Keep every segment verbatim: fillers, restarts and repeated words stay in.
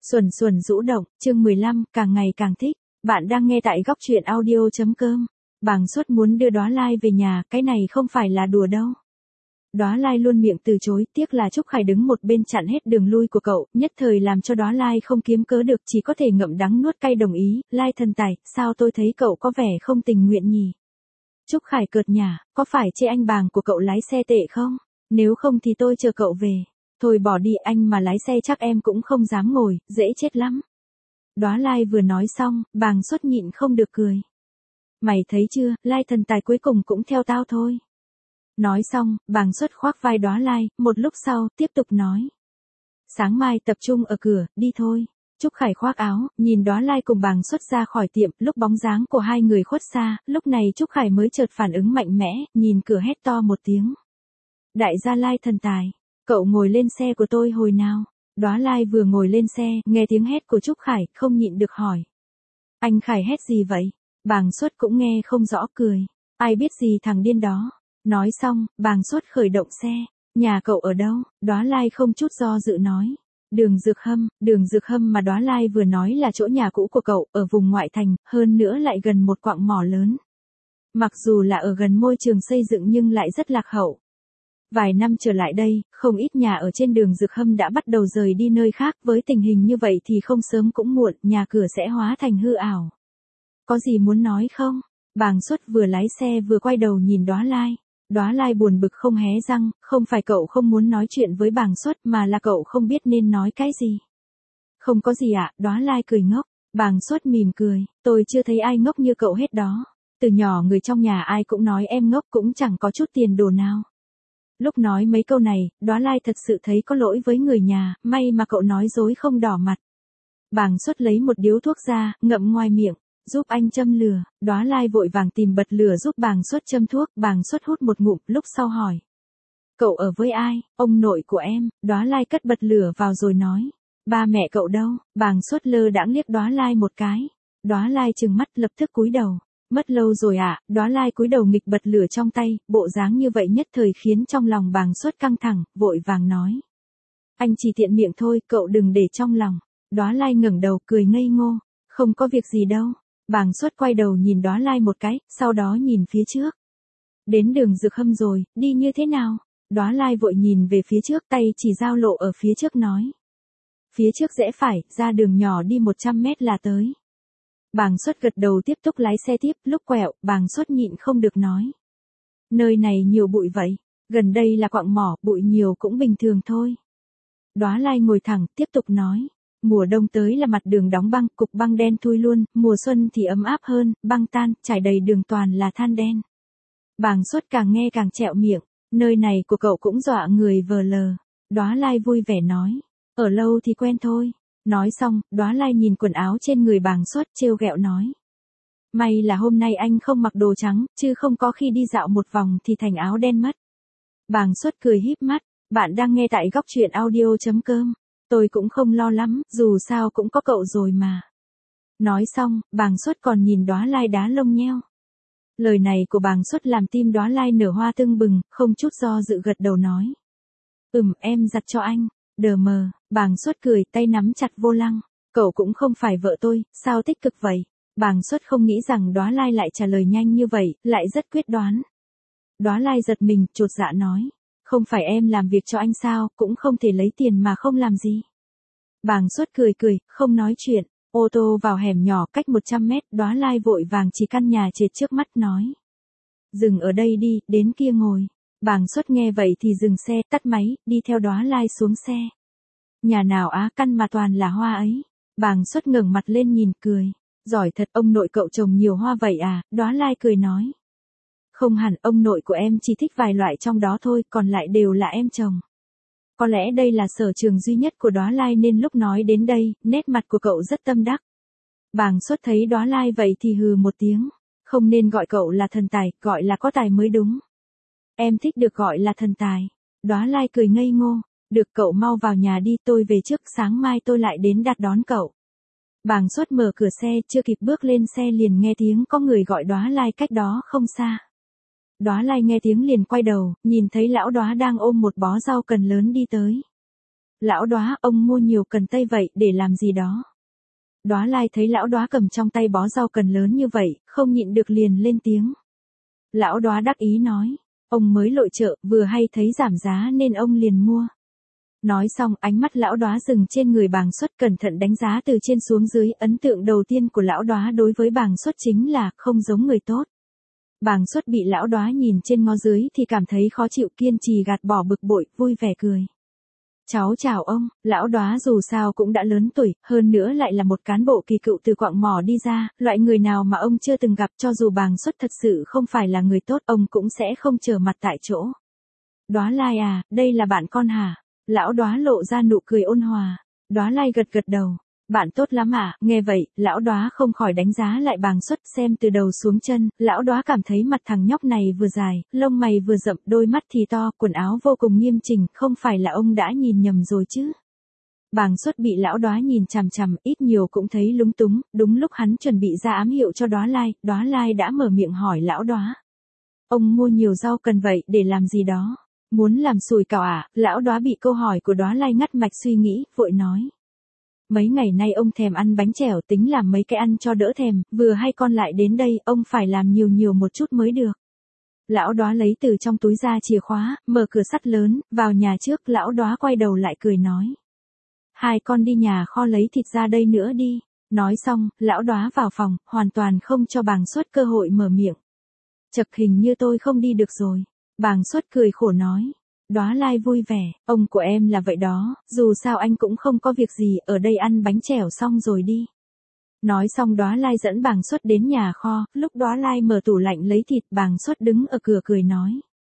Xuẩn xuẩn rũ động, chương mười lăm, càng ngày càng thích. Bạn đang nghe tại góc truyện audio.com. Bàng Xuất muốn đưa Đóa Lai về nhà, cái này không phải là đùa đâu. Đóa Lai luôn miệng từ chối, tiếc là Trúc Khải đứng một bên chặn hết đường lui của cậu, nhất thời làm cho Đóa Lai không kiếm cớ được, chỉ có thể ngậm đắng nuốt cay đồng ý. Lai thần tài, sao tôi thấy cậu có vẻ không tình nguyện nhỉ? Trúc Khải cợt nhả, có phải chê anh Bàng của cậu lái xe tệ không? Nếu không thì tôi chờ cậu về. Thôi bỏ đi, anh mà lái xe chắc em cũng không dám ngồi, dễ chết lắm. Đóa Lai vừa nói xong, Bàng Xuất nhịn không được cười. Mày thấy chưa, Lai thần tài cuối cùng cũng theo tao thôi. Nói xong, Bàng Xuất khoác vai Đóa Lai, một lúc sau, tiếp tục nói. Sáng mai tập trung ở cửa, đi thôi. Trúc Khải khoác áo, nhìn Đóa Lai cùng Bàng Xuất ra khỏi tiệm, lúc bóng dáng của hai người khuất xa, lúc này Trúc Khải mới chợt phản ứng mạnh mẽ, nhìn cửa hét to một tiếng. Đại gia Lai thần tài, cậu ngồi lên xe của tôi hồi nào? Đóa Lai vừa ngồi lên xe, nghe tiếng hét của Trúc Khải, không nhịn được hỏi. Anh Khải hét gì vậy? Bàng Xuất cũng nghe không rõ cười. Ai biết gì thằng điên đó. Nói xong, Bàng Xuất khởi động xe. Nhà cậu ở đâu? Đóa Lai không chút do dự nói. Đường Dược Hâm, đường Dược Hâm mà Đóa Lai vừa nói là chỗ nhà cũ của cậu, ở vùng ngoại thành, hơn nữa lại gần một quặng mỏ lớn. Mặc dù là ở gần môi trường xây dựng nhưng lại rất lạc hậu. Vài năm trở lại đây, không ít nhà ở trên đường Dược Hâm đã bắt đầu rời đi nơi khác, với tình hình như vậy thì không sớm cũng muộn, nhà cửa sẽ hóa thành hư ảo. Có gì muốn nói không? Bàng Xuất vừa lái xe vừa quay đầu nhìn Đóa Lai. Đóa Lai buồn bực không hé răng, không phải cậu không muốn nói chuyện với Bàng Xuất mà là cậu không biết nên nói cái gì. Không có gì ạ, à, Đóa Lai cười ngốc. Bàng Xuất mỉm cười, tôi chưa thấy ai ngốc như cậu hết đó. Từ nhỏ người trong nhà ai cũng nói em ngốc, cũng chẳng có chút tiền đồ nào. Lúc nói mấy câu này, Đóa Lai thật sự thấy có lỗi với người nhà, may mà cậu nói dối không đỏ mặt. Bàng Xuất lấy một điếu thuốc ra, ngậm ngoài miệng, giúp anh châm lửa. Đóa Lai vội vàng tìm bật lửa giúp Bàng Xuất châm thuốc. Bàng Xuất hút một ngụm, lúc sau hỏi. Cậu ở với ai? Ông nội của em. Đóa Lai cất bật lửa vào rồi nói. Ba mẹ cậu đâu? Bàng Xuất lơ đãng liếc Đóa Lai một cái. Đóa Lai trừng mắt lập tức cúi đầu. Mất lâu rồi ạ, à, Đóa Lai cúi đầu nghịch bật lửa trong tay, bộ dáng như vậy nhất thời khiến trong lòng Bàng Xuất căng thẳng, vội vàng nói. Anh chỉ tiện miệng thôi, cậu đừng để trong lòng. Đóa Lai ngẩng đầu cười ngây ngô, không có việc gì đâu. Bàng Xuất quay đầu nhìn Đóa Lai một cái, sau đó nhìn phía trước. Đến đường Dược Hâm rồi, đi như thế nào? Đóa Lai vội nhìn về phía trước, tay chỉ giao lộ ở phía trước nói. Phía trước rẽ phải, ra đường nhỏ đi một trăm mét là tới. Bàng Xuất gật đầu tiếp tục lái xe tiếp, lúc quẹo, Bàng Xuất nhịn không được nói. Nơi này nhiều bụi vậy, gần đây là quặng mỏ, bụi nhiều cũng bình thường thôi. Đóa Lai ngồi thẳng, tiếp tục nói. Mùa đông tới là mặt đường đóng băng, cục băng đen thui luôn, mùa xuân thì ấm áp hơn, băng tan, trải đầy đường toàn là than đen. Bàng Xuất càng nghe càng trẹo miệng, nơi này của cậu cũng dọa người vờ lờ. Đóa Lai vui vẻ nói. Ở lâu thì quen thôi. Nói xong, Đóa Lai nhìn quần áo trên người Bàng Xuất, trêu ghẹo nói. May là hôm nay anh không mặc đồ trắng, chứ không có khi đi dạo một vòng thì thành áo đen mất. Bàng Xuất cười híp mắt, bạn đang nghe tại góc truyện audio.com. Tôi cũng không lo lắm, dù sao cũng có cậu rồi mà. Nói xong, Bàng Xuất còn nhìn Đóa Lai đá lông nheo. Lời này của Bàng Xuất làm tim Đóa Lai nở hoa tưng bừng, không chút do dự gật đầu nói. Ừm, em giặt cho anh. Đờ mờ, Bàng Xuất cười, tay nắm chặt vô lăng. Cậu cũng không phải vợ tôi, sao tích cực vậy? Bàng Xuất không nghĩ rằng Đóa Lai lại trả lời nhanh như vậy, lại rất quyết đoán. Đóa Lai giật mình, chột dạ nói. Không phải em làm việc cho anh sao, cũng không thể lấy tiền mà không làm gì. Bàng Xuất cười cười, không nói chuyện. Ô tô vào hẻm nhỏ cách một trăm mét, Đóa Lai vội vàng chỉ căn nhà trệt trước mắt nói. Dừng ở đây đi, đến kia ngồi. Bàng Xuất nghe vậy thì dừng xe, tắt máy, đi theo Đóa Lai xuống xe. Nhà nào á, căn mà toàn là hoa ấy. Bàng Xuất ngẩng mặt lên nhìn cười. Giỏi thật, ông nội cậu trồng nhiều hoa vậy à? Đóa Lai cười nói. Không hẳn, ông nội của em chỉ thích vài loại trong đó thôi, còn lại đều là em trồng. Có lẽ đây là sở trường duy nhất của Đóa Lai nên lúc nói đến đây, nét mặt của cậu rất tâm đắc. Bàng Xuất thấy Đóa Lai vậy thì hừ một tiếng. Không nên gọi cậu là thần tài, gọi là có tài mới đúng. Em thích được gọi là thần tài. Đóa Lai cười ngây ngô. Được, cậu mau vào nhà đi, tôi về trước, sáng mai tôi lại đến đặt đón cậu. Bàng Xuất mở cửa xe, chưa kịp bước lên xe liền nghe tiếng có người gọi Đóa Lai cách đó không xa. Đóa Lai nghe tiếng liền quay đầu, nhìn thấy lão Đóa đang ôm một bó rau cần lớn đi tới. Lão Đóa, ông mua nhiều cần tây vậy để làm gì đó? Đóa Lai thấy lão Đóa cầm trong tay bó rau cần lớn như vậy, không nhịn được liền lên tiếng. Lão Đóa đắc ý nói, ông mới lội chợ, vừa hay thấy giảm giá nên ông liền mua. Nói xong, ánh mắt lão Đóa dừng trên người Bàng Xuất, cẩn thận đánh giá từ trên xuống dưới. Ấn tượng đầu tiên của lão Đóa đối với Bàng Xuất chính là không giống người tốt. Bàng Xuất bị lão Đóa nhìn trên ngó dưới thì cảm thấy khó chịu, kiên trì gạt bỏ bực bội, vui vẻ cười. Cháu chào ông. Lão Đóa dù sao cũng đã lớn tuổi, hơn nữa lại là một cán bộ kỳ cựu từ quặng mỏ đi ra, loại người nào mà ông chưa từng gặp. Cho dù Bàng Xuất thật sự không phải là người tốt, ông cũng sẽ không trở mặt tại chỗ. Đóa Lai à, đây là bạn con hả? Lão Đóa lộ ra nụ cười ôn hòa. Đóa Lai gật gật đầu. Bạn tốt lắm à? Nghe vậy, lão Đóa không khỏi đánh giá lại Bàng Xuất, xem từ đầu xuống chân. Lão Đóa cảm thấy mặt thằng nhóc này vừa dài, lông mày vừa rậm, đôi mắt thì to, quần áo vô cùng nghiêm chỉnh, không phải là ông đã nhìn nhầm rồi chứ? Bàng Xuất bị lão Đóa nhìn chằm chằm, ít nhiều cũng thấy lúng túng. Đúng lúc hắn chuẩn bị ra ám hiệu cho Đóa Lai, Đóa Lai đã mở miệng hỏi lão Đóa. Ông mua nhiều rau cần vậy để làm gì đó? Muốn làm sủi cảo à? Lão Đóa bị câu hỏi của Đóa Lai ngắt mạch suy nghĩ, vội nói. Mấy ngày nay ông thèm ăn bánh chèo, tính làm mấy cái ăn cho đỡ thèm, vừa hay con lại đến đây, ông phải làm nhiều nhiều một chút mới được. Lão Đóa lấy từ trong túi ra chìa khóa, mở cửa sắt lớn, vào nhà trước. Lão Đóa quay đầu lại cười nói. Hai con đi nhà kho lấy thịt ra đây nữa đi. Nói xong, lão Đóa vào phòng, hoàn toàn không cho Bàng Xuất cơ hội mở miệng. Chật, hình như tôi không đi được rồi. Bàng Xuất cười khổ nói. Đóa Lai vui vẻ, ông của em là vậy đó, dù sao anh cũng không có việc gì, ở đây ăn bánh chèo xong rồi đi. Nói xong Đóa Lai dẫn Bàng Xuất đến nhà kho, lúc Đóa Lai mở tủ lạnh lấy thịt, Bàng Xuất đứng ở cửa cười nói.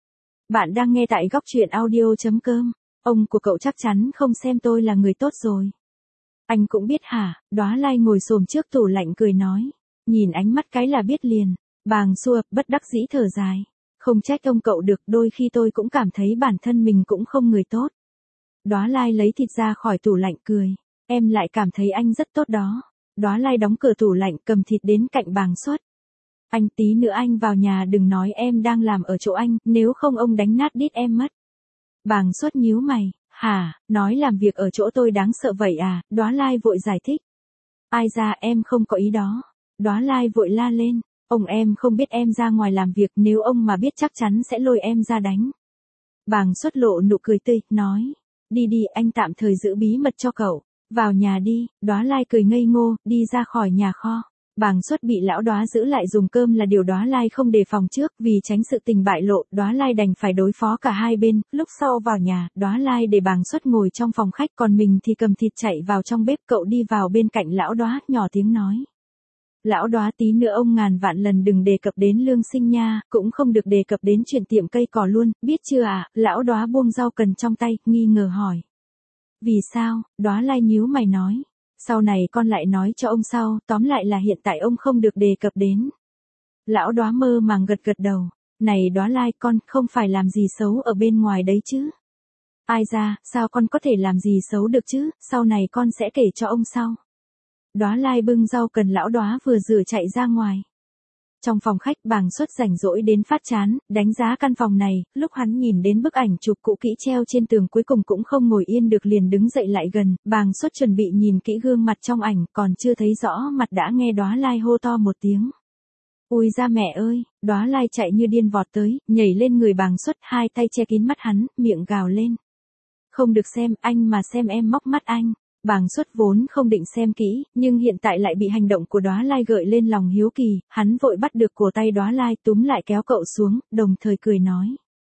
Bạn đang nghe tại góc truyện audio chấm com, ông của cậu chắc chắn không xem tôi là người tốt rồi. Anh cũng biết hả? Đóa Lai ngồi xổm trước tủ lạnh cười nói. Nhìn ánh mắt cái là biết liền. Bàng Xua bất đắc dĩ thở dài. Không trách ông cậu được, đôi khi tôi cũng cảm thấy bản thân mình cũng không người tốt. Đóa Lai lấy thịt ra khỏi tủ lạnh cười. Em lại cảm thấy anh rất tốt đó. Đóa Lai đóng cửa tủ lạnh, cầm thịt đến cạnh Bàng Xuất. Anh, tí nữa anh vào nhà đừng nói em đang làm ở chỗ anh, nếu không ông đánh nát đít em mất. Bàng Xuất nhíu mày. Hả, nói làm việc ở chỗ tôi đáng sợ vậy à? Đóa Lai vội giải thích. Ai ra, em không có ý đó. Đóa Lai vội la lên. Ông em không biết em ra ngoài làm việc, nếu ông mà biết chắc chắn sẽ lôi em ra đánh. Bàng Xuất lộ nụ cười tươi, nói. Đi đi, anh tạm thời giữ bí mật cho cậu. Vào nhà đi. Đóa Lai cười ngây ngô, đi ra khỏi nhà kho. Bàng Xuất bị lão Đóa giữ lại dùng cơm là điều Đóa Lai không đề phòng trước, vì tránh sự tình bại lộ, Đóa Lai đành phải đối phó cả hai bên. Lúc sau vào nhà, Đóa Lai để Bàng Xuất ngồi trong phòng khách, còn mình thì cầm thịt chạy vào trong bếp. Cậu đi vào bên cạnh lão Đóa, nhỏ tiếng nói. Lão Đóa, tí nữa ông ngàn vạn lần đừng đề cập đến Lương Sinh nha, cũng không được đề cập đến chuyện tiệm cây cỏ luôn, biết chưa à? Lão Đóa buông rau cần trong tay, nghi ngờ hỏi. Vì sao? Đóa Lai nhíu mày nói. Sau này con lại nói cho ông sau, tóm lại là hiện tại ông không được đề cập đến. Lão Đóa mơ màng gật gật đầu. Này Đóa Lai, con không phải làm gì xấu ở bên ngoài đấy chứ? Ai ra, sao con có thể làm gì xấu được chứ, sau này con sẽ kể cho ông sau. Đóa Lai bưng rau cần lão Đóa vừa rửa chạy ra ngoài. Trong phòng khách, Bàng Xuất rảnh rỗi đến phát chán, đánh giá căn phòng này, lúc hắn nhìn đến bức ảnh chụp cũ kỹ treo trên tường cuối cùng cũng không ngồi yên được, liền đứng dậy lại gần. Bàng Xuất chuẩn bị nhìn kỹ gương mặt trong ảnh, còn chưa thấy rõ mặt đã nghe Đóa Lai hô to một tiếng. Ui ra mẹ ơi! Đóa Lai chạy như điên vọt tới, nhảy lên người Bàng Xuất, hai tay che kín mắt hắn, miệng gào lên. Không được xem, anh mà xem em móc mắt anh. Bàng Xuất vốn không định xem kỹ, nhưng hiện tại lại bị hành động của Đóa Lai gợi lên lòng hiếu kỳ, hắn vội bắt được cổ tay Đóa Lai, túm lại kéo cậu xuống, đồng thời cười nói.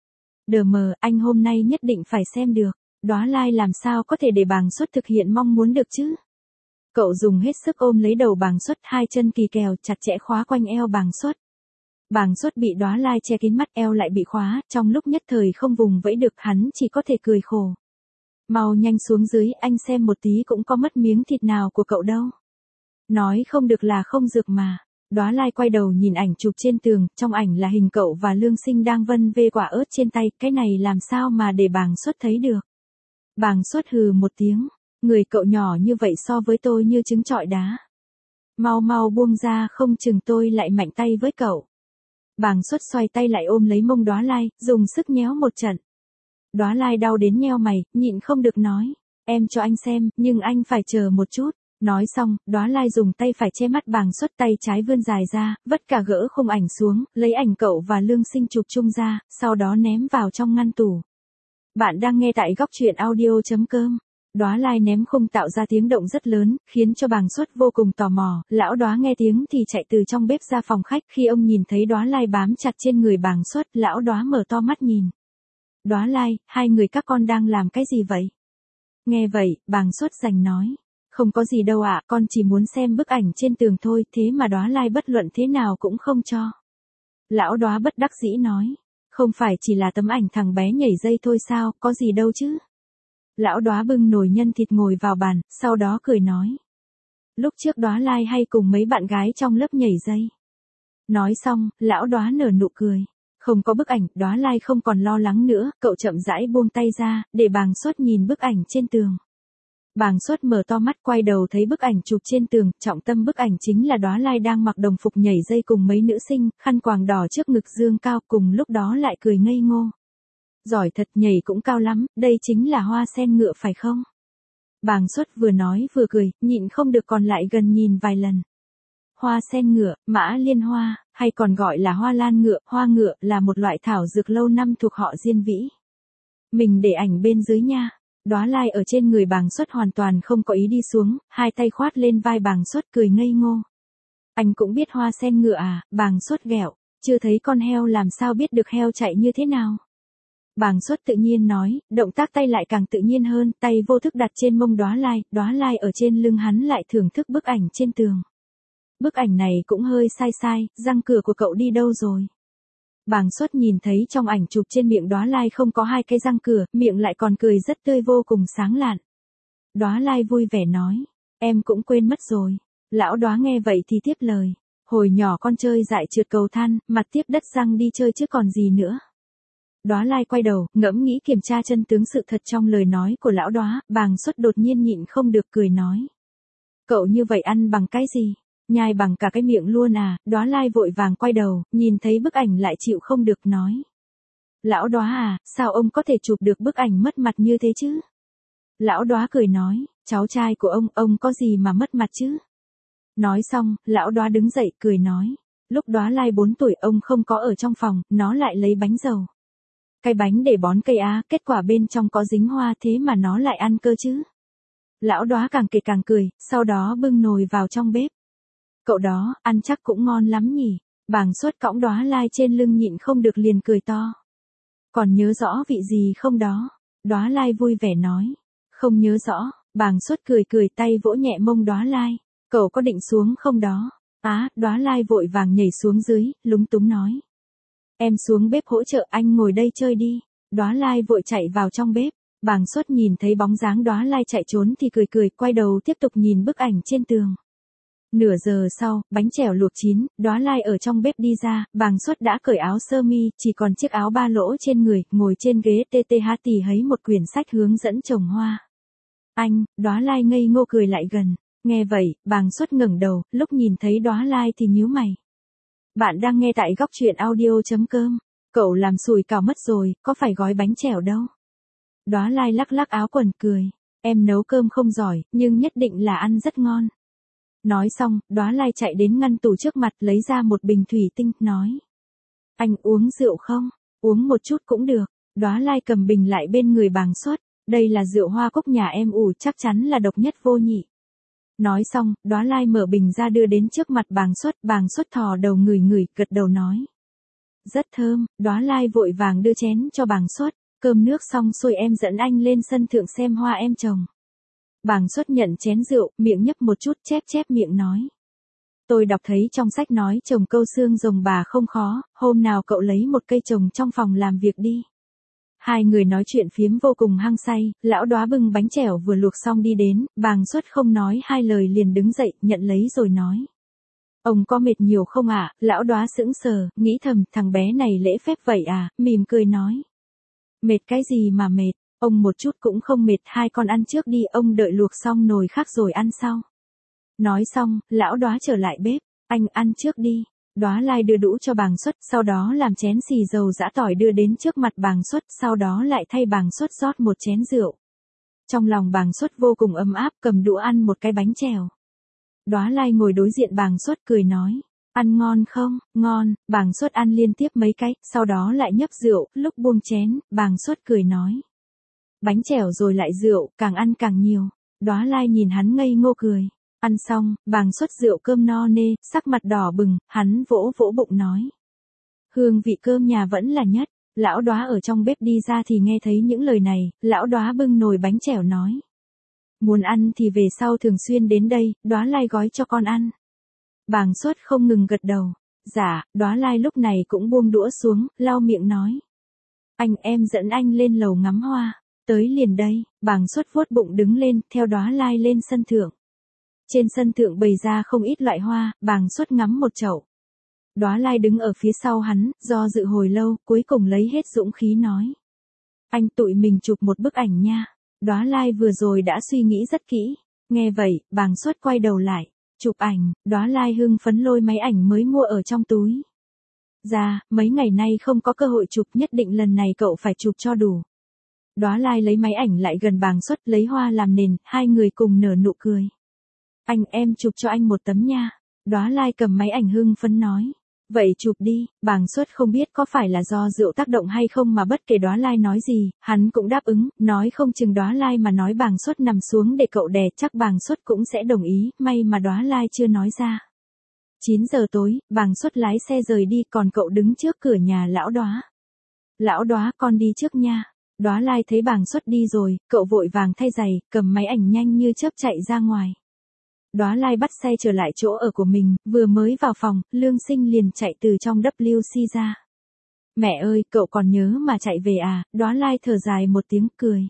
Đờ mờ, anh hôm nay nhất định phải xem được. Đóa Lai làm sao có thể để Bàng Xuất thực hiện mong muốn được chứ? Cậu dùng hết sức ôm lấy đầu Bàng Xuất, hai chân kỳ kèo chặt chẽ khóa quanh eo Bàng Xuất. Bàng Xuất bị Đóa Lai che kín mắt, eo lại bị khóa, trong lúc nhất thời không vùng vẫy được, hắn chỉ có thể cười khổ. Mau nhanh xuống dưới, anh xem một tí cũng có mất miếng thịt nào của cậu đâu. Nói không được là không được mà. Đóa Lai quay đầu nhìn ảnh chụp trên tường, trong ảnh là hình cậu và Lương Sinh đang vân vê quả ớt trên tay, cái này làm sao mà để Bàng Xuất thấy được. Bàng Xuất hừ một tiếng, người cậu nhỏ như vậy so với tôi như trứng trọi đá. Mau mau buông ra, không chừng tôi lại mạnh tay với cậu. Bàng Xuất xoay tay lại ôm lấy mông Đóa Lai, dùng sức nhéo một trận. Đóa Lai đau đến nheo mày, nhịn không được nói. Em cho anh xem, nhưng anh phải chờ một chút. Nói xong, Đóa Lai dùng tay phải che mắt Bàng Xuất, tay trái vươn dài ra, vất cả gỡ khung ảnh xuống, lấy ảnh cậu và Lương Sinh chụp chung ra, sau đó ném vào trong ngăn tủ. Bạn đang nghe tại góc truyện audio.com. Đóa Lai ném khung tạo ra tiếng động rất lớn, khiến cho Bàng Xuất vô cùng tò mò. Lão Đóa nghe tiếng thì chạy từ trong bếp ra phòng khách. Khi ông nhìn thấy Đóa Lai bám chặt trên người Bàng Xuất, lão Đóa mở to mắt nhìn. Đóa Lai, hai người các con đang làm cái gì vậy? Nghe vậy, Bàng Xuất rành nói. Không có gì đâu ạ, con chỉ muốn xem bức ảnh trên tường thôi, thế mà Đóa Lai bất luận thế nào cũng không cho. Lão Đóa bất đắc dĩ nói. Không phải chỉ là tấm ảnh thằng bé nhảy dây thôi sao, có gì đâu chứ. Lão Đóa bưng nồi nhân thịt ngồi vào bàn, sau đó cười nói. Lúc trước Đóa Lai hay cùng mấy bạn gái trong lớp nhảy dây. Nói xong, lão Đóa nở nụ cười. Không có bức ảnh, Đóa Lai không còn lo lắng nữa, cậu chậm rãi buông tay ra, để Bàng Xuất nhìn bức ảnh trên tường. Bàng Xuất mở to mắt, quay đầu thấy bức ảnh chụp trên tường, trọng tâm bức ảnh chính là Đóa Lai đang mặc đồng phục nhảy dây cùng mấy nữ sinh, khăn quàng đỏ trước ngực dương cao, cùng lúc đó lại cười ngây ngô. Giỏi thật, nhảy cũng cao lắm, đây chính là hoa sen ngựa phải không? Bàng Xuất vừa nói vừa cười, nhịn không được còn lại gần nhìn vài lần. Hoa sen ngựa, mã liên hoa, hay còn gọi là hoa lan ngựa, hoa ngựa là một loại thảo dược lâu năm thuộc họ Diên Vĩ. Mình để ảnh bên dưới nha. Đóa Lai ở trên người Bàng Xuất hoàn toàn không có ý đi xuống, hai tay khoát lên vai Bàng Xuất cười ngây ngô. Anh cũng biết hoa sen ngựa à? Bàng Xuất ghẹo, chưa thấy con heo làm sao biết được heo chạy như thế nào? Bàng Xuất tự nhiên nói, động tác tay lại càng tự nhiên hơn, tay vô thức đặt trên mông Đóa Lai, Đóa Lai ở trên lưng hắn lại thưởng thức bức ảnh trên tường. Bức ảnh này cũng hơi sai sai, răng cửa của cậu đi đâu rồi? Bàng Xuất nhìn thấy trong ảnh chụp trên miệng Đóa Lai không có hai cái răng cửa, miệng lại còn cười rất tươi vô cùng sáng lạn. Đóa Lai vui vẻ nói, em cũng quên mất rồi. Lão Đóa nghe vậy thì tiếp lời, hồi nhỏ con chơi dại trượt cầu than, mặt tiếp đất răng đi chơi chứ còn gì nữa. Đóa Lai quay đầu, ngẫm nghĩ kiểm tra chân tướng sự thật trong lời nói của lão Đóa, Bàng Xuất đột nhiên nhịn không được cười nói. Cậu như vậy ăn bằng cái gì? Nhai bằng cả cái miệng luôn à? Đóa Lai vội vàng quay đầu, nhìn thấy bức ảnh lại chịu không được nói. Lão Đóa à, sao ông có thể chụp được bức ảnh mất mặt như thế chứ? Lão Đóa cười nói, cháu trai của ông, ông có gì mà mất mặt chứ? Nói xong, lão Đóa đứng dậy cười nói. Lúc Đóa Lai bốn tuổi ông không có ở trong phòng, nó lại lấy bánh dầu. Cái bánh để bón cây á, kết quả bên trong có dính hoa thế mà nó lại ăn cơ chứ. Lão Đóa càng kể càng cười, sau đó bưng nồi vào trong bếp. Cậu đó, ăn chắc cũng ngon lắm nhỉ. Bàng Xuất cõng Đóa Lai trên lưng nhịn không được liền cười to. Còn nhớ rõ vị gì không đó? Đóa Lai vui vẻ nói. Không nhớ rõ. Bàng Xuất cười cười tay vỗ nhẹ mông Đóa Lai. Cậu có định xuống không đó? Á, Đóa Lai vội vàng nhảy xuống dưới, lúng túng nói. Em xuống bếp hỗ trợ, anh ngồi đây chơi đi. Đóa Lai vội chạy vào trong bếp. Bàng Xuất nhìn thấy bóng dáng Đóa Lai chạy trốn thì cười cười, quay đầu tiếp tục nhìn bức ảnh trên tường. Nửa giờ sau, bánh chèo luộc chín, Đóa Lai ở trong bếp đi ra, Bàng Xuất đã cởi áo sơ mi, chỉ còn chiếc áo ba lỗ trên người, ngồi trên ghế tê tê há tì hấy một quyển sách hướng dẫn trồng hoa. Anh, Đóa Lai ngây ngô cười lại gần. Nghe vậy, Bàng Xuất ngẩng đầu, lúc nhìn thấy Đóa Lai thì nhíu mày. Bạn đang nghe tại góc truyện audio.com. Cậu làm sùi cảo mất rồi, có phải gói bánh chèo đâu. Đóa Lai lắc lắc áo quần cười. Em nấu cơm không giỏi, nhưng nhất định là ăn rất ngon. Nói xong, Đóa Lai chạy đến ngăn tủ trước mặt lấy ra một bình thủy tinh, nói. Anh uống rượu không? Uống một chút cũng được. Đóa Lai cầm bình lại bên người Bàng Xuất. Đây là rượu hoa cúc nhà em ủ, chắc chắn là độc nhất vô nhị. Nói xong, Đóa Lai mở bình ra đưa đến trước mặt Bàng Xuất, Bàng Xuất thò đầu ngửi ngửi, gật đầu nói. Rất thơm. Đóa Lai vội vàng đưa chén cho Bàng Xuất. Cơm nước xong xuôi em dẫn anh lên sân thượng xem hoa em trồng. Bàng Xuất nhận chén rượu, miệng nhấp một chút, chép chép miệng nói. Tôi đọc thấy trong sách nói trồng câu xương rồng bà không khó, hôm nào cậu lấy một cây trồng trong phòng làm việc đi. Hai người nói chuyện phiếm vô cùng hăng say, lão Đóa bưng bánh chèo vừa luộc xong đi đến, Bàng Xuất không nói hai lời liền đứng dậy, nhận lấy rồi nói. Ông có mệt nhiều không ạ? À? Lão Đóa sững sờ, nghĩ thầm, thằng bé này lễ phép vậy à, mỉm cười nói. Mệt cái gì mà mệt, ông một chút cũng không mệt, hai con ăn trước đi, ông đợi luộc xong nồi khác rồi ăn sau. Nói xong, lão Đóa trở lại bếp, anh ăn trước đi. Đóa Lai đưa đũa cho Bàng Xuất, sau đó làm chén xì dầu giã tỏi đưa đến trước mặt Bàng Xuất, sau đó lại thay Bàng Xuất rót một chén rượu. Trong lòng Bàng Xuất vô cùng ấm áp, cầm đũa ăn một cái bánh chèo. Đóa Lai ngồi đối diện Bàng Xuất cười nói, ăn ngon không? Ngon. Bàng Xuất ăn liên tiếp mấy cái, sau đó lại nhấp rượu, lúc buông chén, Bàng Xuất cười nói, bánh chèo rồi lại rượu, càng ăn càng nhiều. Đóa Lai nhìn hắn ngây ngô cười. Ăn xong, Bàng Xuất rượu cơm no nê, sắc mặt đỏ bừng, hắn vỗ vỗ bụng nói, hương vị cơm nhà vẫn là nhất. Lão Đóa ở trong bếp đi ra thì nghe thấy những lời này, lão Đóa bưng nồi bánh chèo nói, muốn ăn thì về sau thường xuyên đến đây, Đóa Lai gói cho con ăn. Bàng Xuất không ngừng gật đầu. Dạ. Đóa Lai lúc này cũng buông đũa xuống, lau miệng nói, anh em dẫn anh lên lầu ngắm hoa. Tới liền đây. Bàng Xuất vuốt bụng đứng lên, theo Đóa Lai lên sân thượng. Trên sân thượng bày ra không ít loại hoa, Bàng Xuất ngắm một chậu. Đóa Lai đứng ở phía sau hắn, do dự hồi lâu, cuối cùng lấy hết dũng khí nói, anh tụi mình chụp một bức ảnh nha. Đóa Lai vừa rồi đã suy nghĩ rất kỹ. Nghe vậy, Bàng Xuất quay đầu lại. Chụp ảnh. Đóa Lai hưng phấn lôi máy ảnh mới mua ở trong túi ra, mấy ngày nay không có cơ hội chụp, nhất định lần này cậu phải chụp cho đủ. Đóa Lai lấy máy ảnh lại gần Bàng Xuất, lấy hoa làm nền, hai người cùng nở nụ cười. Anh em chụp cho anh một tấm nha. Đóa Lai cầm máy ảnh hưng phấn nói, vậy chụp đi. Bàng Xuất không biết có phải là do rượu tác động hay không mà bất kể Đóa Lai nói gì, hắn cũng đáp ứng, nói không chừng Đóa Lai mà nói Bàng Xuất nằm xuống để cậu đè, chắc Bàng Xuất cũng sẽ đồng ý, may mà Đóa Lai chưa nói ra. chín giờ tối, Bàng Xuất lái xe rời đi, còn cậu đứng trước cửa nhà lão Đóa. Lão Đóa, con đi trước nha. Đóa Lai thấy Bàng Xuất đi rồi, cậu vội vàng thay giày, cầm máy ảnh nhanh như chớp chạy ra ngoài. Đóa Lai bắt xe trở lại chỗ ở của mình, vừa mới vào phòng, Lương Sinh liền chạy từ trong W C ra. Mẹ ơi, cậu còn nhớ mà chạy về à? Đóa Lai thở dài một tiếng cười.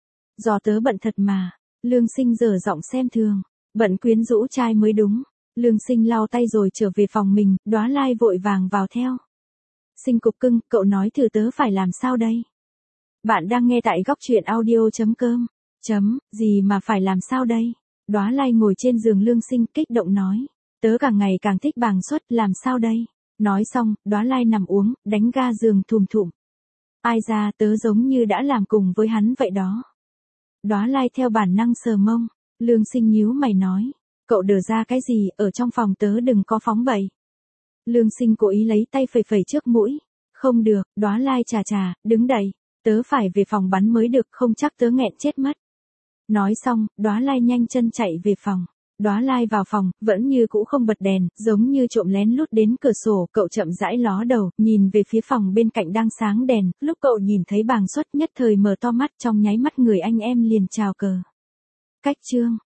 Do tớ bận thật mà. Lương Sinh giở giọng xem thường. Bận quyến rũ trai mới đúng. Lương Sinh lau tay rồi trở về phòng mình, Đóa Lai vội vàng vào theo. Sinh cục cưng, cậu nói thử tớ phải làm sao đây? Bạn đang nghe tại góc truyện audio chấm com. Chấm, gì mà phải làm sao đây? Đóa Lai ngồi trên giường Lương Sinh kích động nói, tớ càng ngày càng thích Bàng Xuất, làm sao đây? Nói xong, Đóa Lai nằm uống, đánh ga giường thùm thụm. Ai ra, tớ giống như đã làm cùng với hắn vậy đó. Đóa Lai theo bản năng sờ mông. Lương Sinh nhíu mày nói, cậu đờ ra cái gì, ở trong phòng tớ đừng có phóng bậy. Lương Sinh cố ý lấy tay phẩy phẩy trước mũi. Không được. Đóa Lai chà chà, đứng đậy. Tớ phải về phòng bắn mới được, không chắc tớ nghẹn chết mất. Nói xong, Đóa Lai nhanh chân chạy về phòng. Đóa Lai vào phòng, vẫn như cũ không bật đèn, giống như trộm lén lút đến cửa sổ, cậu chậm rãi ló đầu, nhìn về phía phòng bên cạnh đang sáng đèn, lúc cậu nhìn thấy Bàng Xuất nhất thời mở to mắt, trong nháy mắt người anh em liền chào cờ. Cách chương